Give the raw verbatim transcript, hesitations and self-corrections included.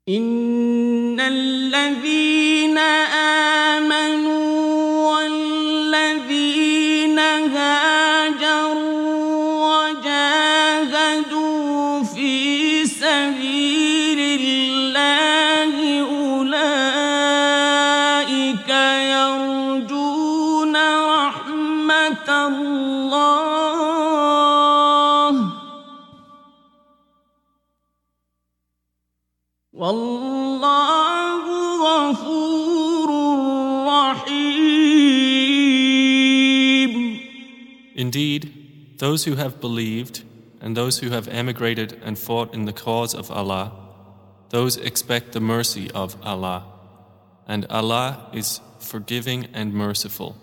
إن الذين آمنوا والذين هاجروا وجاهدوا في سبيل الله أولئك يرجون رحمة الله والله غفور رحيم. Indeed, those who have believed and those who have emigrated and fought in the cause of Allah, those expect the mercy of Allah, and Allah is forgiving and merciful.